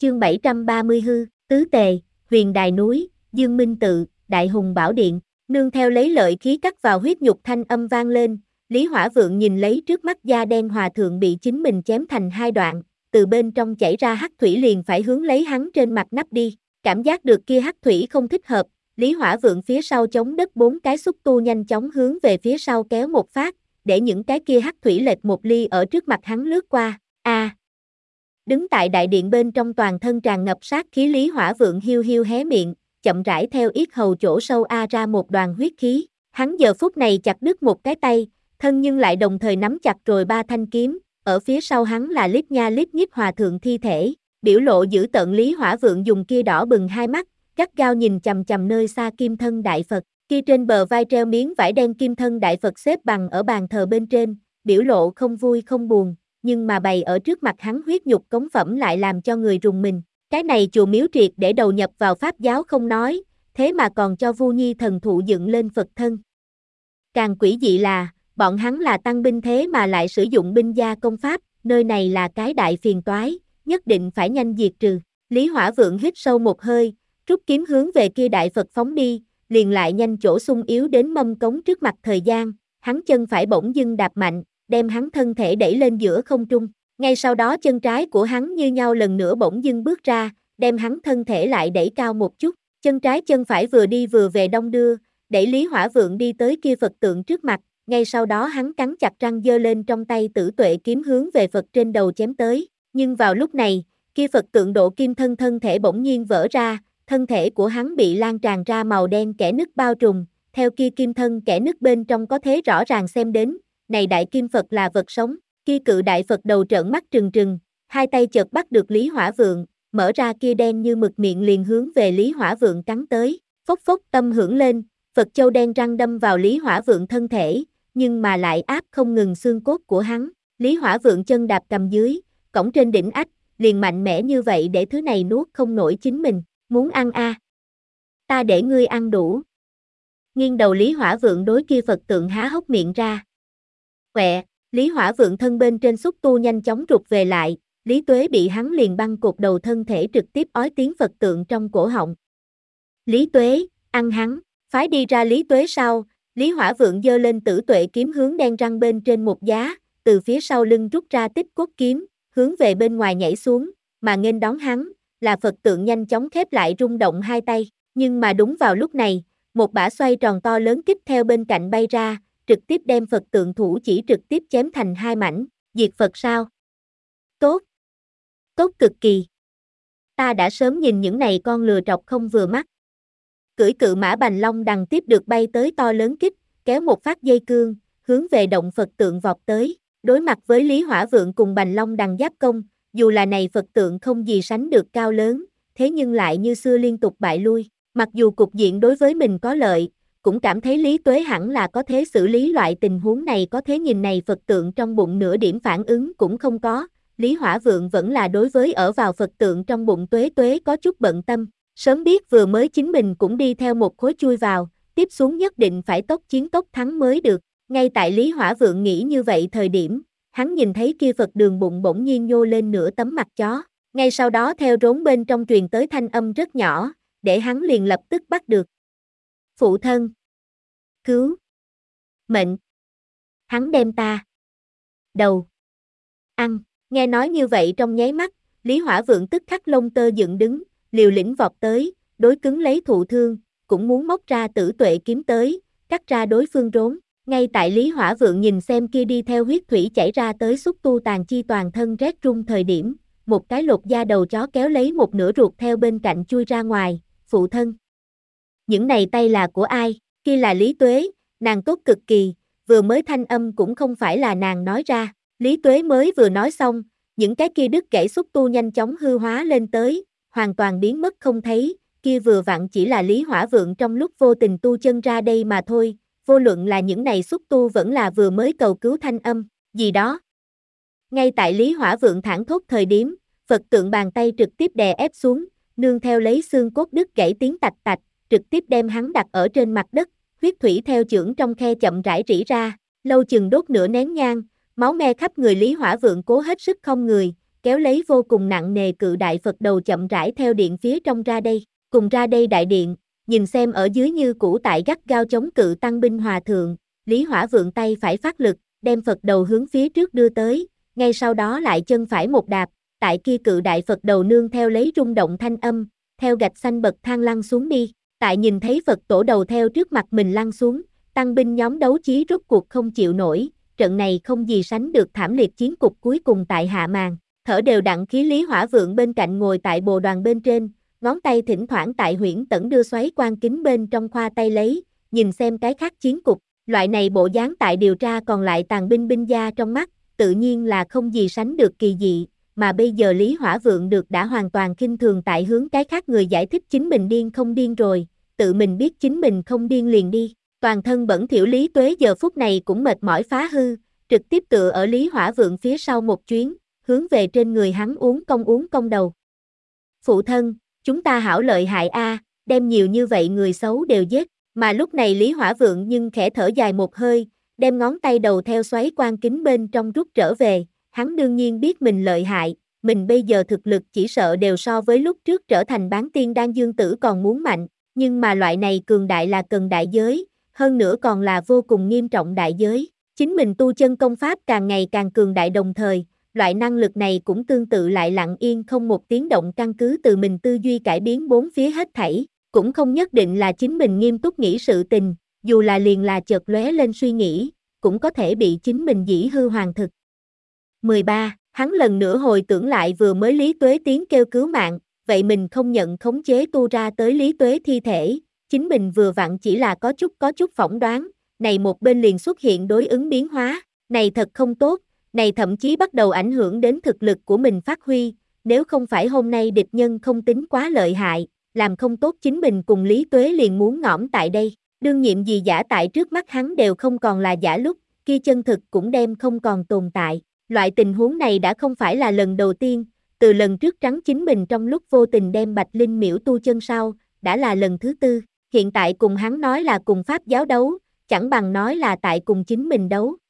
Chương 730 tứ tề, huyền đài núi, Dương Minh tự, Đại Hùng Bảo Điện, nương theo lấy lợi khí cắt vào huyết nhục thanh âm vang lên, Lý Hỏa Vượng nhìn lấy trước mắt da đen hòa thượng bị chính mình chém thành hai đoạn, từ bên trong chảy ra hắc thủy liền phải hướng lấy hắn trên mặt nắp đi, cảm giác được kia hắc thủy không thích hợp, Lý Hỏa Vượng phía sau chống đất bốn cái xúc tu nhanh chóng hướng về phía sau kéo một phát, để những cái kia hắc thủy lệch một ly ở trước mặt hắn lướt qua, Đứng tại đại điện bên trong toàn thân tràn ngập sát khí Lý Hỏa Vượng hiu hiu hé miệng, chậm rãi theo yết hầu chỗ sâu ra một đoàn huyết khí, hắn giờ phút này chặt đứt một cái tay, thân nhưng lại đồng thời nắm chặt rồi ba thanh kiếm, ở phía sau hắn là lít nha lít nhít hòa thượng thi thể, biểu lộ dữ tợn Lý Hỏa Vượng dùng kia đỏ bừng hai mắt, gắt gao nhìn chằm chằm nơi xa kim thân đại Phật, kia trên bờ vai treo miếng vải đen kim thân đại Phật xếp bằng ở bàn thờ bên trên, biểu lộ không vui không buồn, nhưng mà bày ở trước mặt hắn huyết nhục cống phẩm lại làm cho người rùng mình. Cái này chùa miếu triệt để đầu nhập vào Pháp giáo không nói, thế mà còn cho Vu Nhi thần thụ dựng lên Phật thân. Càng quỷ dị là, bọn hắn là tăng binh thế mà lại sử dụng binh gia công pháp, nơi này là cái đại phiền toái, nhất định phải nhanh diệt trừ. Lý Hỏa Vượng hít sâu một hơi, rút kiếm hướng về kia đại Phật phóng đi, liền lại nhanh chỗ sung yếu đến mâm cống trước mặt thời gian, hắn chân phải bỗng dưng đạp mạnh, đem hắn thân thể đẩy lên giữa không trung. Ngay sau đó chân trái của hắn như nhau lần nữa bỗng dưng bước ra, đem hắn thân thể lại đẩy cao một chút, chân trái chân phải vừa đi vừa về đong đưa, đẩy Lý Hỏa Vượng đi tới kia Phật tượng trước mặt, ngay sau đó hắn cắn chặt răng giơ lên trong tay Tử Tuệ kiếm hướng về Phật trên đầu chém tới, nhưng vào lúc này, kia Phật tượng độ kim thân thể bỗng nhiên vỡ ra, thân thể của hắn bị lan tràn ra màu đen kẽ nứt bao trùm, theo kia kim thân kẽ nứt bên trong có thể rõ ràng xem đến, này đại kim Phật là vật sống, kia cự đại Phật đầu trợn mắt trừng trừng, hai tay chợt bắt được Lý Hỏa Vượng, mở ra kia đen như mực miệng liền hướng về Lý Hỏa Vượng cắn tới, phốc phốc tâm hưởng lên, Phật châu đen răng đâm vào Lý Hỏa Vượng thân thể, nhưng mà lại áp không ngừng xương cốt của hắn, Lý Hỏa Vượng chân đạp cầm dưới, cổng trên đỉnh ách, liền mạnh mẽ như vậy để thứ này nuốt không nổi chính mình, muốn ăn ta để ngươi ăn đủ. Nghiêng đầu Lý Hỏa Vượng đối kia Phật tượng há hốc miệng ra. Quẹ, Lý Hỏa Vượng thân bên trên xúc tu nhanh chóng rụt về lại, Lý Tuế bị hắn liền băng cột đầu thân thể trực tiếp ói tiếng Phật tượng trong cổ họng. Lý Tuế, ăn hắn, phái đi ra Lý Tuế sau, Lý Hỏa Vượng giơ lên Tử Tuệ kiếm hướng đen răng bên trên một giá, từ phía sau lưng rút ra Tích Cốt kiếm, hướng về bên ngoài nhảy xuống, mà nghênh đón hắn, là Phật tượng nhanh chóng khép lại rung động hai tay, nhưng mà đúng vào lúc này, một bả xoay tròn to lớn kích theo bên cạnh bay ra, trực tiếp đem Phật tượng thủ chỉ trực tiếp chém thành hai mảnh, diệt Phật sao? Tốt! Tốt cực kỳ! Ta đã sớm nhìn những này con lừa trọc không vừa mắt. Cưỡi cự mã Bành Long đằng tiếp được bay tới to lớn kích, kéo một phát dây cương, hướng về động Phật tượng vọt tới, đối mặt với Lý Hỏa Vượng cùng Bành Long đằng giáp công, dù là này Phật tượng không gì sánh được cao lớn, thế nhưng lại như xưa liên tục bại lui, mặc dù cục diện đối với mình có lợi, cũng cảm thấy Lý Tuế hẳn là có thể xử lý loại tình huống này, có thế nhìn này Phật tượng trong bụng nửa điểm phản ứng cũng không có, Lý Hỏa Vượng vẫn là đối với ở vào Phật tượng trong bụng Tuế có chút bận tâm, sớm biết vừa mới chính mình cũng đi theo một khối chui vào, tiếp xuống nhất định phải tốc chiến tốc thắng mới được, ngay tại Lý Hỏa Vượng nghĩ như vậy thời điểm, hắn nhìn thấy kia Phật đường bụng bỗng nhiên nhô lên nửa tấm mặt chó, ngay sau đó theo rốn bên trong truyền tới thanh âm rất nhỏ, để hắn liền lập tức bắt được. Phụ thân! Cứu! Mệnh! Hắn đem ta! Đầu! Ăn! Nghe nói như vậy trong nháy mắt, Lý Hỏa Vượng tức khắc lông tơ dựng đứng, liều lĩnh vọt tới, đối cứng lấy thụ thương, cũng muốn móc ra Tử Tuệ kiếm tới, cắt ra đối phương rốn. Ngay tại Lý Hỏa Vượng nhìn xem kia đi theo huyết thủy chảy ra tới xúc tu tàn chi toàn thân rét run thời điểm, một cái lột da đầu chó kéo lấy một nửa ruột theo bên cạnh chui ra ngoài, phụ thân. Những này tay là của ai? Kia là Lý Tuế, nàng tốt cực kỳ, vừa mới thanh âm cũng không phải là nàng nói ra, Lý Tuế mới vừa nói xong, những cái kia đứt gãy xúc tu nhanh chóng hư hóa lên tới, hoàn toàn biến mất không thấy, kia vừa vặn chỉ là Lý Hỏa Vượng trong lúc vô tình tu chân ra đây mà thôi, vô luận là những này xúc tu vẫn là vừa mới cầu cứu thanh âm, gì đó. Ngay tại Lý Hỏa Vượng thảng thốt thời điểm, Phật tượng bàn tay trực tiếp đè ép xuống, nương theo lấy xương cốt đứt gãy tiếng tạch tạch, trực tiếp đem hắn đặt ở trên mặt đất, huyết thủy theo chưởng trong khe chậm rãi rỉ ra, lâu chừng đốt nửa nén nhang, máu me khắp người Lý Hỏa Vượng cố hết sức không người, kéo lấy vô cùng nặng nề cự đại Phật đầu chậm rãi theo điện phía trong ra đây, cùng ra đây đại điện, nhìn xem ở dưới như cũ tại gắt gao chống cự tăng binh hòa thượng, Lý Hỏa Vượng tay phải phát lực, đem Phật đầu hướng phía trước đưa tới, ngay sau đó lại chân phải một đạp, tại kia cự đại Phật đầu nương theo lấy rung động thanh âm, theo gạch xanh bậc thang lăn xuống đi, tại nhìn thấy Phật tổ đầu theo trước mặt mình lăn xuống, tăng binh nhóm đấu chí rốt cuộc không chịu nổi, trận này không gì sánh được thảm liệt chiến cục cuối cùng tại hạ màn, thở đều đặn khí Lý Hỏa Vượng bên cạnh ngồi tại bồ đoàn bên trên, ngón tay thỉnh thoảng tại huyễn tẩn đưa xoáy quan kính bên trong khoa tay lấy, nhìn xem cái khác chiến cục, loại này bộ dáng tại điều tra còn lại tàn binh binh gia trong mắt, tự nhiên là không gì sánh được kỳ dị, mà bây giờ Lý Hỏa Vượng được đã hoàn toàn khinh thường tại hướng cái khác người giải thích chính mình điên không điên rồi, tự mình biết chính mình không điên liền đi, toàn thân bẩn thỉu Lý Tuế giờ phút này cũng mệt mỏi phá hư, trực tiếp tựa ở Lý Hỏa Vượng phía sau một chuyến, hướng về trên người hắn uống công đầu. Phụ thân, chúng ta hảo lợi hại a, đem nhiều như vậy người xấu đều giết, mà lúc này Lý Hỏa Vượng nhưng khẽ thở dài một hơi, đem ngón tay đầu theo xoáy quan kính bên trong rút trở về, hắn đương nhiên biết mình lợi hại, mình bây giờ thực lực chỉ sợ đều so với lúc trước trở thành bán tiên đan dương tử còn muốn mạnh, nhưng mà loại này cường đại là cần đại giới, hơn nữa còn là vô cùng nghiêm trọng đại giới, chính mình tu chân công pháp càng ngày càng cường đại đồng thời, loại năng lực này cũng tương tự lại lặng yên không một tiếng động căn cứ từ mình tư duy cải biến bốn phía hết thảy, cũng không nhất định là chính mình nghiêm túc nghĩ sự tình, dù là liền là chợt lóe lên suy nghĩ, cũng có thể bị chính mình dĩ hư hoàn thực. 13. Hắn lần nữa hồi tưởng lại vừa mới Lý Tuế tiếng kêu cứu mạng, vậy mình không nhận khống chế tu ra tới Lý Tuế thi thể, chính mình vừa vặn chỉ là có chút phỏng đoán, này một bên liền xuất hiện đối ứng biến hóa, này thật không tốt, này thậm chí bắt đầu ảnh hưởng đến thực lực của mình phát huy, nếu không phải hôm nay địch nhân không tính quá lợi hại, làm không tốt chính mình cùng Lý Tuế liền muốn ngõm tại đây, đương nhiệm gì giả tại trước mắt hắn đều không còn là giả lúc, kia chân thực cũng đem không còn tồn tại. Loại tình huống này đã không phải là lần đầu tiên, từ lần trước trắng chính mình trong lúc vô tình đem Bạch Linh miễu tu chân sau, đã là lần thứ tư, hiện tại cùng hắn nói là cùng Pháp giáo đấu, chẳng bằng nói là tại cùng chính mình đấu,